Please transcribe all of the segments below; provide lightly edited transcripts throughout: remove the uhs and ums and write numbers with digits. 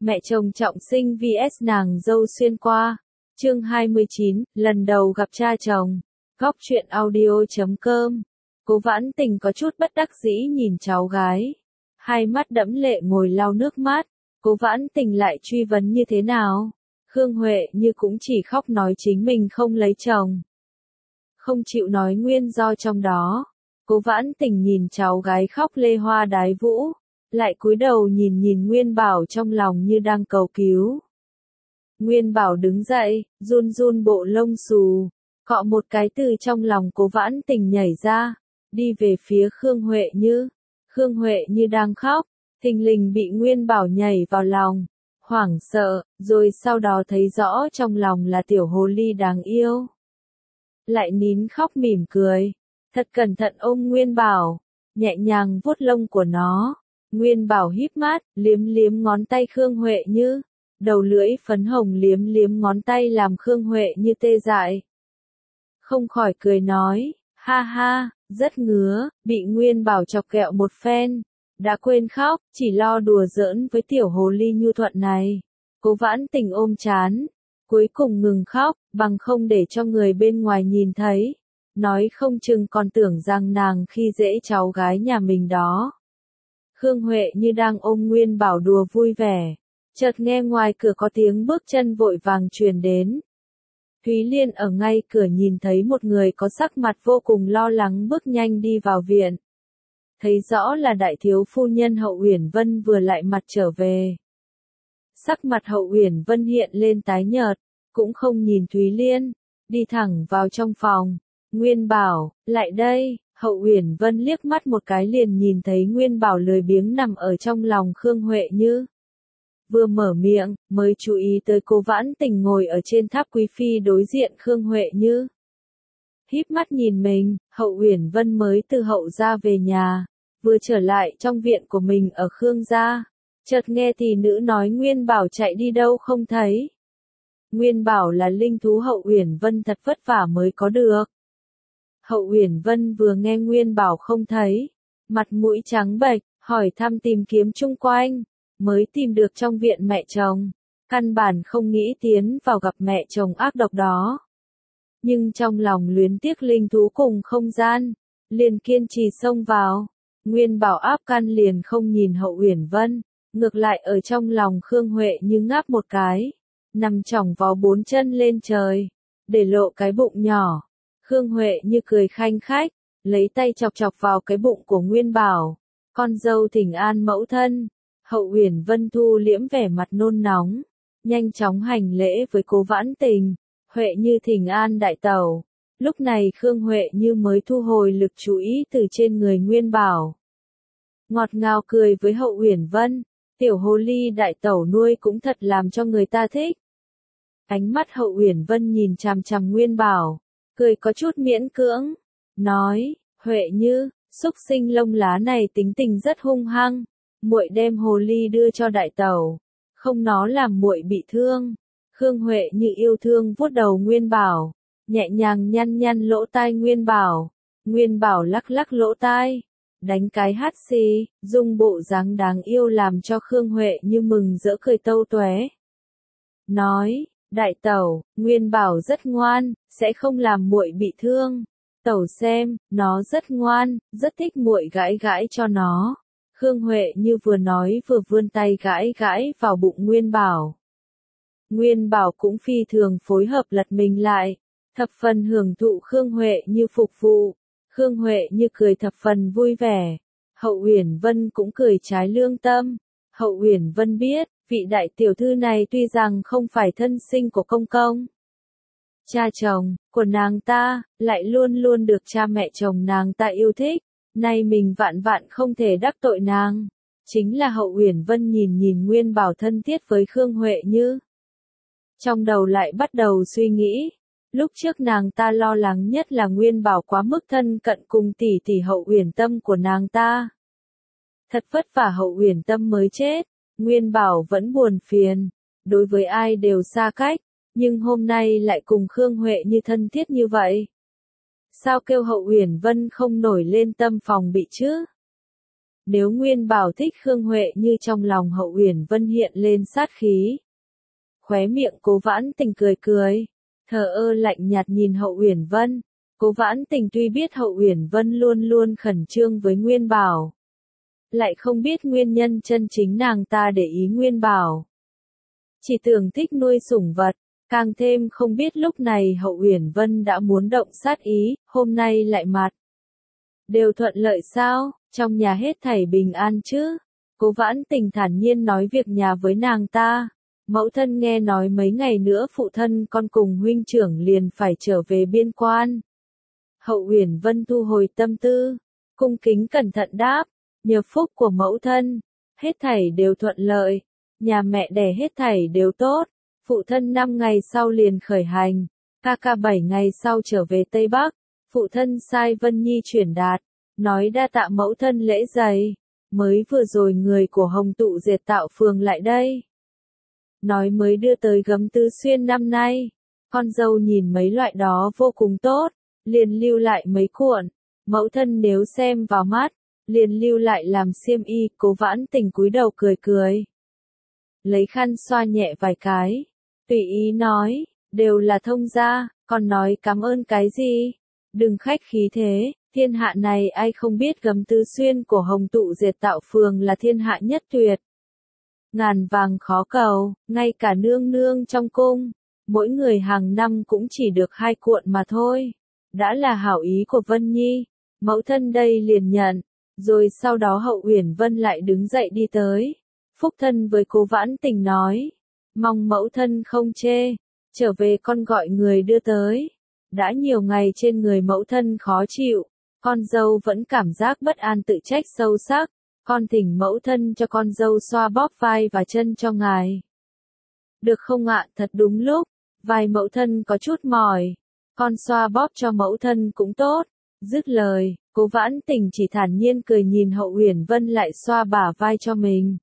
Mẹ chồng trọng sinh vs nàng dâu xuyên qua. Chương 29, lần đầu gặp cha chồng. Góc truyện audio.com. Cố Vãn Tình có chút bất đắc dĩ nhìn cháu gái. Hai mắt đẫm lệ ngồi lau nước mắt. Cố Vãn Tình lại truy vấn như thế nào? Khương Huệ Như cũng chỉ khóc nói chính mình không lấy chồng. Không chịu nói nguyên do trong đó. Cố Vãn Tình nhìn cháu gái khóc lê hoa đái vũ. Lại cúi đầu nhìn Nguyên Bảo trong lòng như đang cầu cứu. Nguyên Bảo đứng dậy, run run bộ lông xù, cọ một cái từ trong lòng Cố Vãn Tình nhảy ra, đi về phía Khương Huệ Như. Khương Huệ Như đang khóc, thình lình bị Nguyên Bảo nhảy vào lòng, hoảng sợ, rồi sau đó thấy rõ trong lòng là tiểu hồ ly đáng yêu. Lại nín khóc mỉm cười, thật cẩn thận ôm Nguyên Bảo, nhẹ nhàng vuốt lông của nó. Nguyên Bảo híp mắt, liếm liếm ngón tay Khương Huệ Như, đầu lưỡi phấn hồng liếm liếm ngón tay làm Khương Huệ Như tê dại. Không khỏi cười nói, ha ha, rất ngứa, bị Nguyên Bảo chọc ghẹo một phen, đã quên khóc, chỉ lo đùa giỡn với tiểu hồ ly nhu thuận này. Cố Vãn Tình ôm chán, cuối cùng ngừng khóc, bằng không để cho người bên ngoài nhìn thấy, nói không chừng còn tưởng rằng nàng khi dễ cháu gái nhà mình đó. Khương Huệ Như đang ôm Nguyên Bảo đùa vui vẻ, chợt nghe ngoài cửa có tiếng bước chân vội vàng truyền đến. Thúy Liên ở ngay cửa nhìn thấy một người có sắc mặt vô cùng lo lắng bước nhanh đi vào viện. Thấy rõ là đại thiếu phu nhân Hậu Uyển Vân vừa lại mặt trở về. Sắc mặt Hậu Uyển Vân hiện lên tái nhợt, cũng không nhìn Thúy Liên, đi thẳng vào trong phòng. Nguyên Bảo, lại đây. Hậu Uyển Vân liếc mắt một cái liền nhìn thấy Nguyên Bảo lười biếng nằm ở trong lòng Khương Huệ Như. Vừa mở miệng, mới chú ý tới Cố Vãn Tình ngồi ở trên tháp quý phi đối diện Khương Huệ Như. Híp mắt nhìn mình, Hậu Uyển Vân mới từ Hậu gia về nhà, vừa trở lại trong viện của mình ở Khương gia, chợt nghe tỷ nữ nói Nguyên Bảo chạy đi đâu không thấy. Nguyên Bảo là linh thú Hậu Uyển Vân thật vất vả mới có được. Hậu Uyển Vân vừa nghe Nguyên Bảo không thấy, mặt mũi trắng bệch, hỏi thăm tìm kiếm chung quanh, mới tìm được trong viện mẹ chồng, căn bản không nghĩ tiến vào gặp mẹ chồng ác độc đó. Nhưng trong lòng luyến tiếc linh thú cùng không gian, liền kiên trì xông vào. Nguyên Bảo áp căn liền không nhìn Hậu Uyển Vân, ngược lại ở trong lòng Khương Huệ Như ngáp một cái, nằm chỏng vó bốn chân lên trời, để lộ cái bụng nhỏ. Khương Huệ Như cười khanh khách, lấy tay chọc chọc vào cái bụng của Nguyên Bảo. Con dâu thỉnh an mẫu thân. Hậu Uyển Vân thu liễm vẻ mặt nôn nóng, nhanh chóng hành lễ với Cố Vãn Tình. Huệ Như thỉnh an đại tẩu. Lúc này Khương Huệ Như mới thu hồi lực chú ý từ trên người Nguyên Bảo. Ngọt ngào cười với Hậu Uyển Vân, tiểu hồ ly đại tẩu nuôi cũng thật làm cho người ta thích. Ánh mắt Hậu Uyển Vân nhìn chằm chằm Nguyên Bảo, cười có chút miễn cưỡng, nói, Huệ Như, xúc sinh lông lá này tính tình rất hung hăng, muội đem hồ ly đưa cho đại tẩu, không nó làm muội bị thương. Khương Huệ Như yêu thương vuốt đầu Nguyên Bảo, nhẹ nhàng nhăn nhăn lỗ tai Nguyên Bảo. Nguyên Bảo lắc lắc lỗ tai, đánh cái hắt xì, dùng bộ dáng đáng yêu làm cho Khương Huệ Như mừng rỡ cười tâu toé. Nói, đại tẩu, Nguyên Bảo rất ngoan, sẽ không làm muội bị thương. Tẩu xem, nó rất ngoan, rất thích muội gãi gãi cho nó. Khương Huệ Như vừa nói vừa vươn tay gãi gãi vào bụng Nguyên Bảo. Nguyên Bảo cũng phi thường phối hợp lật mình lại, thập phần hưởng thụ Khương Huệ Như phục vụ. Khương Huệ Như cười thập phần vui vẻ. Hậu Uyển Vân cũng cười trái lương tâm. Hậu Uyển Vân biết, vị đại tiểu thư này tuy rằng không phải thân sinh của công công, cha chồng của nàng ta, lại luôn luôn được cha mẹ chồng nàng ta yêu thích. Nay mình vạn vạn không thể đắc tội nàng. Chính là Hậu Uyển Vân nhìn Nguyên Bảo thân thiết với Khương Huệ Như. Trong đầu lại bắt đầu suy nghĩ. Lúc trước nàng ta lo lắng nhất là Nguyên Bảo quá mức thân cận cùng tỷ tỷ Hậu Uyển Tâm của nàng ta. Thật vất vả Hậu Uyển Tâm mới chết, Nguyên Bảo vẫn buồn phiền, đối với ai đều xa cách, nhưng hôm nay lại cùng Khương Huệ Như thân thiết như vậy. Sao kêu Hậu Uyển Vân không nổi lên tâm phòng bị chứ? Nếu Nguyên Bảo thích Khương Huệ như trong lòng Hậu Uyển Vân hiện lên sát khí. Khóe miệng Cố Vãn Tình cười cười, thờ ơ lạnh nhạt nhìn Hậu Uyển Vân. Cố Vãn Tình tuy biết Hậu Uyển Vân luôn luôn khẩn trương với Nguyên Bảo, lại không biết nguyên nhân chân chính nàng ta để ý Nguyên Bảo. Chỉ tưởng thích nuôi sủng vật, càng thêm không biết lúc này Hậu Uyển Vân đã muốn động sát ý, hôm nay lại mặt. Đều thuận lợi sao, trong nhà hết thảy bình an chứ? Cố Vãn Tình thản nhiên nói việc nhà với nàng ta. Mẫu thân nghe nói mấy ngày nữa phụ thân con cùng huynh trưởng liền phải trở về biên quan. Hậu Uyển Vân thu hồi tâm tư, cung kính cẩn thận đáp, nhờ phúc của mẫu thân, hết thảy đều thuận lợi, nhà mẹ đẻ hết thảy đều tốt, phụ thân 5 ngày sau liền khởi hành, ca ca 7 ngày sau trở về Tây Bắc, phụ thân sai Vân Nhi chuyển đạt, nói đa tạ mẫu thân lễ dày, mới vừa rồi người của Hồng Tụ Diệt Tạo Phường lại đây. Nói mới đưa tới gấm tứ xuyên năm nay, con dâu nhìn mấy loại đó vô cùng tốt, liền lưu lại mấy cuộn, mẫu thân nếu xem vào mắt, liền lưu lại làm xiêm y. Cố Vãn Tình cúi đầu cười cười, lấy khăn xoa nhẹ vài cái, tùy ý nói, đều là thông gia, còn nói cảm ơn cái gì, đừng khách khí thế, thiên hạ này ai không biết gấm tứ xuyên của Hồng Tụ Diệt Tạo Phường là thiên hạ nhất tuyệt. Ngàn vàng khó cầu, ngay cả nương nương trong cung, mỗi người hàng năm cũng chỉ được 2 cuộn mà thôi. Đã là hảo ý của Vân Nhi, mẫu thân đây liền nhận, rồi sau đó Hậu Uyển Vân lại đứng dậy đi tới. Phúc thân với Cố Vãn Tình nói, mong mẫu thân không chê, trở về con gọi người đưa tới. Đã nhiều ngày trên người mẫu thân khó chịu, con dâu vẫn cảm giác bất an tự trách sâu sắc. Con thỉnh mẫu thân cho con dâu xoa bóp vai và chân cho ngài. Được không ạ? Thật đúng lúc, vai mẫu thân có chút mỏi, con xoa bóp cho mẫu thân cũng tốt. Dứt lời, Cố Vãn Tình chỉ thản nhiên cười nhìn Hậu Uyển Vân lại xoa bả vai cho mình.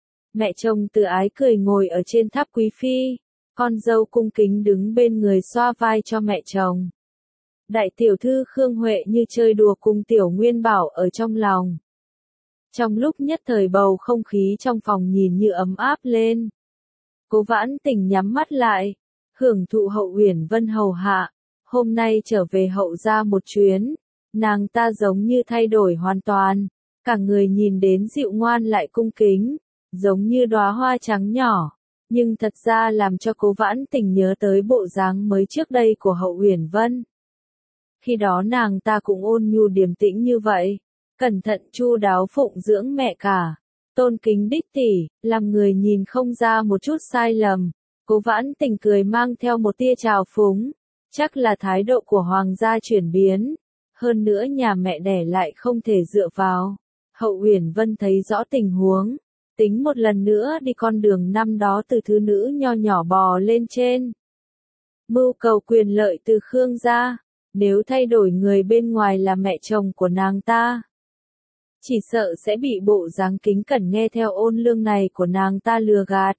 Mẹ chồng từ ái cười ngồi ở trên tháp quý phi, con dâu cung kính đứng bên người xoa vai cho mẹ chồng. Đại tiểu thư Khương Huệ như chơi đùa cùng tiểu Nguyên Bảo ở trong lòng. Trong lúc nhất thời bầu không khí trong phòng nhìn như ấm áp lên. Cố Vãn Tình nhắm mắt lại, hưởng thụ Hậu Uyển Vân hầu hạ. Hôm nay trở về Hậu gia một chuyến, nàng ta giống như thay đổi hoàn toàn, cả người nhìn đến dịu ngoan lại cung kính, giống như đóa hoa trắng nhỏ, nhưng thật ra làm cho Cố Vãn Tình nhớ tới bộ dáng mới trước đây của Hậu Uyển Vân. Khi đó nàng ta cũng ôn nhu điềm tĩnh như vậy, cẩn thận chu đáo phụng dưỡng mẹ cả, tôn kính đích tỷ, làm người nhìn không ra một chút sai lầm. Cố Vãn Tình cười mang theo một tia trào phúng, chắc là thái độ của hoàng gia chuyển biến, hơn nữa nhà mẹ đẻ lại không thể dựa vào. Hậu Uyển Vân thấy rõ tình huống, tính một lần nữa đi con đường năm đó từ thứ nữ nho nhỏ bò lên trên. Mưu cầu quyền lợi từ Khương gia, nếu thay đổi người bên ngoài là mẹ chồng của nàng ta, chỉ sợ sẽ bị bộ dáng kính cẩn nghe theo ôn lương này của nàng ta lừa gạt.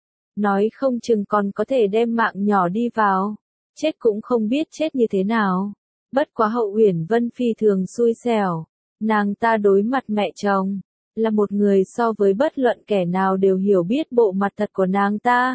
Nói không chừng còn có thể đem mạng nhỏ đi vào, chết cũng không biết chết như thế nào. Bất quá Hậu Uyển Vân phi thường xui xẻo, nàng ta đối mặt mẹ chồng, là một người so với bất luận kẻ nào đều hiểu biết bộ mặt thật của nàng ta.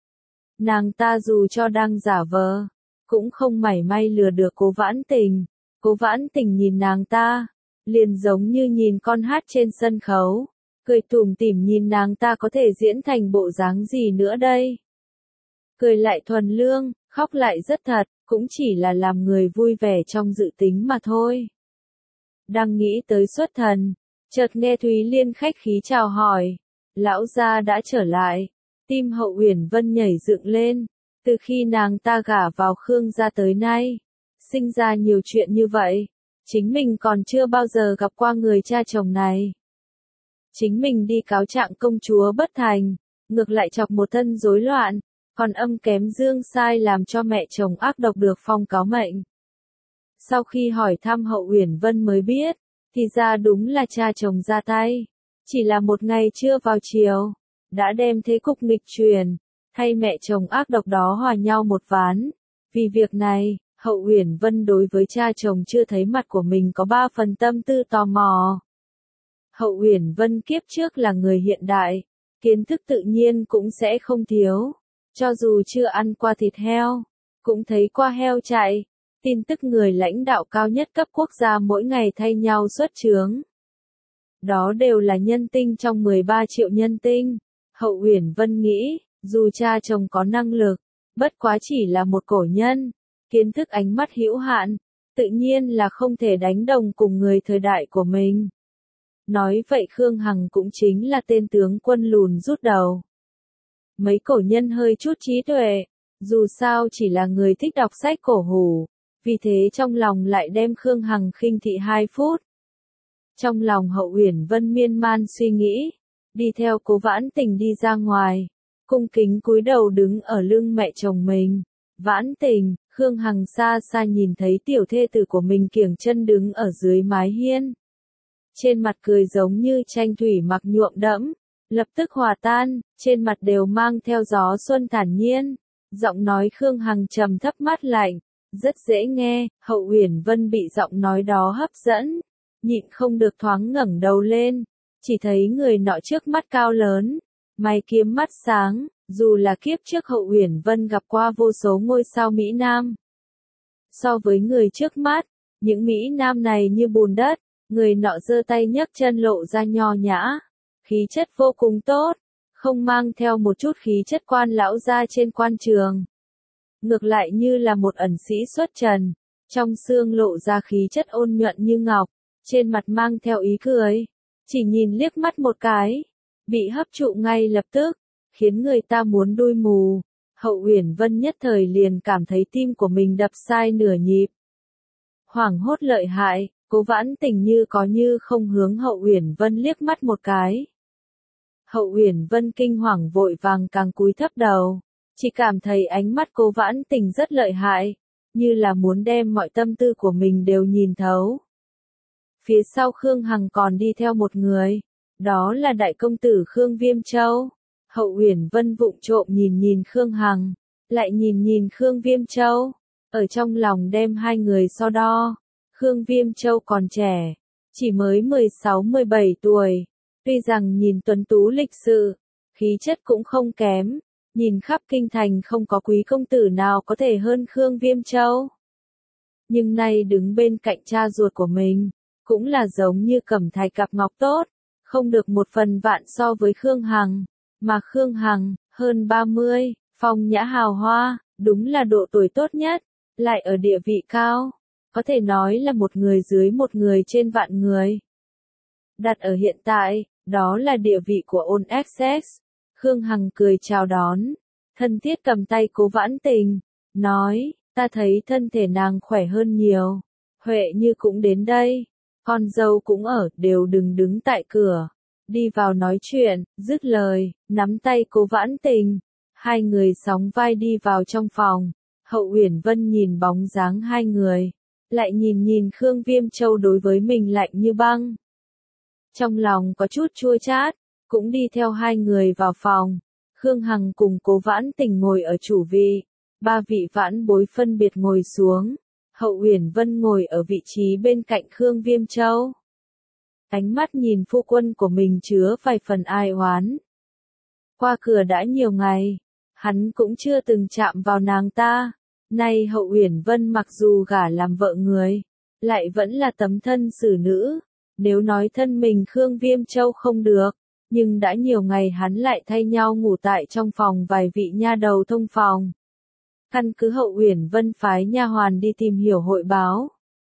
Nàng ta dù cho đang giả vờ, cũng không mảy may lừa được Cố Vãn Tình. Cố Vãn Tình nhìn nàng ta, liền giống như nhìn con hát trên sân khấu, cười tủm tỉm nhìn nàng ta có thể diễn thành bộ dáng gì nữa đây. Cười lại thuần lương, khóc lại rất thật, cũng chỉ là làm người vui vẻ trong dự tính mà thôi. Đang nghĩ tới xuất thần, chợt nghe Thúy Liên khách khí chào hỏi, lão gia đã trở lại, tim Hậu Uyển Vân nhảy dựng lên, từ khi nàng ta gả vào Khương gia tới nay, sinh ra nhiều chuyện như vậy, chính mình còn chưa bao giờ gặp qua người cha chồng này. Chính mình đi cáo trạng công chúa bất thành, ngược lại chọc một thân rối loạn, còn âm kém dương sai làm cho mẹ chồng ác độc được phong cáo mệnh. Sau khi hỏi thăm Hậu Uyển Vân mới biết, thì ra đúng là cha chồng ra tay, chỉ là một ngày chưa vào chiều, đã đem thế cục nghịch chuyển, thay mẹ chồng ác độc đó hòa nhau một ván. Vì việc này, Hậu Uyển Vân đối với cha chồng chưa thấy mặt của mình có 3 phần tâm tư tò mò. Hậu Uyển Vân kiếp trước là người hiện đại, kiến thức tự nhiên cũng sẽ không thiếu. Cho dù chưa ăn qua thịt heo, cũng thấy qua heo chạy. Tin tức người lãnh đạo cao nhất cấp quốc gia mỗi ngày thay nhau xuất chướng. Đó đều là nhân tinh trong 13 triệu nhân tinh. Hậu Uyển Vân nghĩ, dù cha chồng có năng lực, bất quá chỉ là một cổ nhân, kiến thức ánh mắt hữu hạn, tự nhiên là không thể đánh đồng cùng người thời đại của mình. Nói vậy Khương Hằng cũng chính là tên tướng quân lùn rút đầu. Mấy cổ nhân hơi chút trí tuệ, dù sao chỉ là người thích đọc sách cổ hủ, vì thế trong lòng lại đem Khương Hằng khinh thị 2 phút. Trong lòng Hậu Uyển Vân miên man suy nghĩ, đi theo Cố Vãn Tình đi ra ngoài, cung kính cúi đầu đứng ở lưng mẹ chồng mình. Vãn Tình, Khương Hằng xa xa nhìn thấy tiểu thê tử của mình kiểng chân đứng ở dưới mái hiên. Trên mặt cười giống như tranh thủy mặc nhuộm đẫm, lập tức hòa tan, trên mặt đều mang theo gió xuân thản nhiên. Giọng nói Khương Hằng trầm thấp mát lạnh, rất dễ nghe. Hậu Uyển Vân bị giọng nói đó hấp dẫn, nhịn không được thoáng ngẩng đầu lên, chỉ thấy người nọ trước mắt cao lớn, mày kiếm mắt sáng, dù là kiếp trước Hậu Uyển Vân gặp qua vô số ngôi sao Mỹ Nam. So với người trước mắt, những Mỹ Nam này như bùn đất, người nọ giơ tay nhấc chân lộ ra nho nhã, khí chất vô cùng tốt, không mang theo một chút khí chất quan lão gia trên quan trường. Ngược lại như là một ẩn sĩ xuất trần, trong xương lộ ra khí chất ôn nhuận như ngọc, trên mặt mang theo ý cười, chỉ nhìn liếc mắt một cái, bị hấp thụ ngay lập tức, khiến người ta muốn đuôi mù. Hậu Uyển Vân nhất thời liền cảm thấy tim của mình đập sai nửa nhịp. Hoảng hốt lợi hại, Cố Vãn Tình như có như không hướng Hậu Uyển Vân liếc mắt một cái. Hậu Uyển Vân kinh hoàng vội vàng càng cúi thấp đầu, chỉ cảm thấy ánh mắt Cố Vãn Tình rất lợi hại, như là muốn đem mọi tâm tư của mình đều nhìn thấu. Phía sau Khương Hằng còn đi theo một người, đó là đại công tử Khương Viêm Châu. Hậu Uyển Vân vụng trộm nhìn nhìn Khương Hằng, lại nhìn nhìn Khương Viêm Châu, ở trong lòng đem hai người so đo. Khương Viêm Châu còn trẻ, chỉ mới 16-17 tuổi, tuy rằng nhìn tuấn tú lịch sự, khí chất cũng không kém, nhìn khắp kinh thành không có quý công tử nào có thể hơn Khương Viêm Châu. Nhưng nay đứng bên cạnh cha ruột của mình, cũng là giống như cẩm thạch cặp ngọc tốt, không được một phần vạn so với Khương Hằng, mà Khương Hằng, hơn 30, phong nhã hào hoa, đúng là độ tuổi tốt nhất, lại ở địa vị cao, có thể nói là một người dưới một người trên vạn người. Đặt ở hiện tại, đó là địa vị của Ôn XX. Khương Hằng cười chào đón, thân thiết cầm tay Cố Vãn Tình, nói, ta thấy thân thể nàng khỏe hơn nhiều, Huệ Như cũng đến đây, con dâu cũng ở, đều đừng đứng tại cửa, đi vào nói chuyện. Dứt lời, nắm tay Cố Vãn Tình, hai người sóng vai đi vào trong phòng. Hậu Uyển Vân nhìn bóng dáng hai người, lại nhìn nhìn Khương Viêm Châu đối với mình lạnh như băng. Trong lòng có chút chua chát, cũng đi theo hai người vào phòng. Khương Hằng cùng Cố Vãn Tình ngồi ở chủ vị, ba vị vãn bối phân biệt ngồi xuống. Hậu Uyển Vân ngồi ở vị trí bên cạnh Khương Viêm Châu. Ánh mắt nhìn phu quân của mình chứa vài phần ai oán. Qua cửa đã nhiều ngày, hắn cũng chưa từng chạm vào nàng ta. Nay Hậu Uyển Vân mặc dù gả làm vợ người, lại vẫn là tấm thân xử nữ. Nếu nói thân mình Khương Viêm Châu không được, nhưng đã nhiều ngày hắn lại thay nhau ngủ tại trong phòng vài vị nha đầu thông phòng. Căn cứ Hậu Uyển Vân phái nha hoàn đi tìm hiểu hội báo.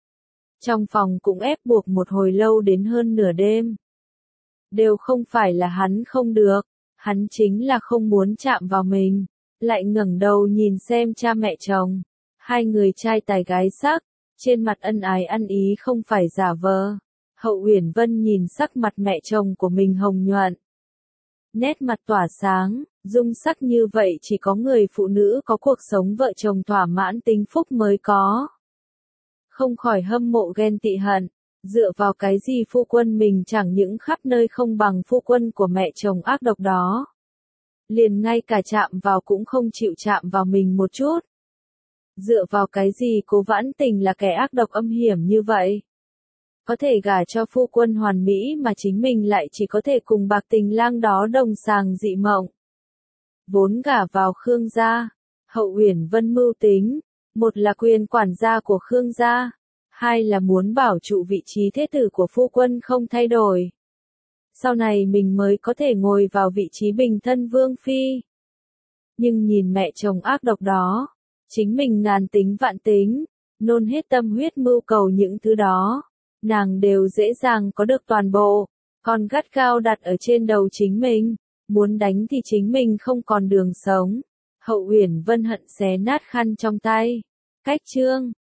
Trong phòng cũng ép buộc một hồi lâu đến hơn nửa đêm. Đều không phải là hắn không được, hắn chính là không muốn chạm vào mình. Lại ngẩng đầu nhìn xem cha mẹ chồng, hai người trai tài gái sắc, trên mặt ân ái ăn ý không phải giả vờ. Hậu Uyển Vân nhìn sắc mặt mẹ chồng của mình hồng nhuận, nét mặt tỏa sáng, dung sắc như vậy chỉ có người phụ nữ có cuộc sống vợ chồng thỏa mãn tính phúc mới có. Không khỏi hâm mộ ghen tị hận, dựa vào cái gì phu quân mình chẳng những khắp nơi không bằng phu quân của mẹ chồng ác độc đó. Liền ngay cả chạm vào cũng không chịu chạm vào mình một chút. Dựa vào cái gì Cố Vãn Tình là kẻ ác độc âm hiểm như vậy? có thể gả cho phu quân hoàn mỹ mà chính mình lại chỉ có thể cùng bạc tình lang đó đồng sàng dị mộng. Vốn gả vào Khương gia, Hậu Uyển Vân mưu tính, một là quyền quản gia của Khương gia, hai là muốn bảo trụ vị trí thế tử của phu quân không thay đổi. Sau này mình mới có thể ngồi vào vị trí bình thân vương phi. Nhưng nhìn mẹ chồng ác độc đó, chính mình ngàn tính vạn tính, nôn hết tâm huyết mưu cầu những thứ đó, nàng đều dễ dàng có được toàn bộ, còn gắt gao đặt ở trên đầu chính mình, muốn đánh thì chính mình không còn đường sống. Hậu Uyển Vân hận xé nát khăn trong tay. Cách chương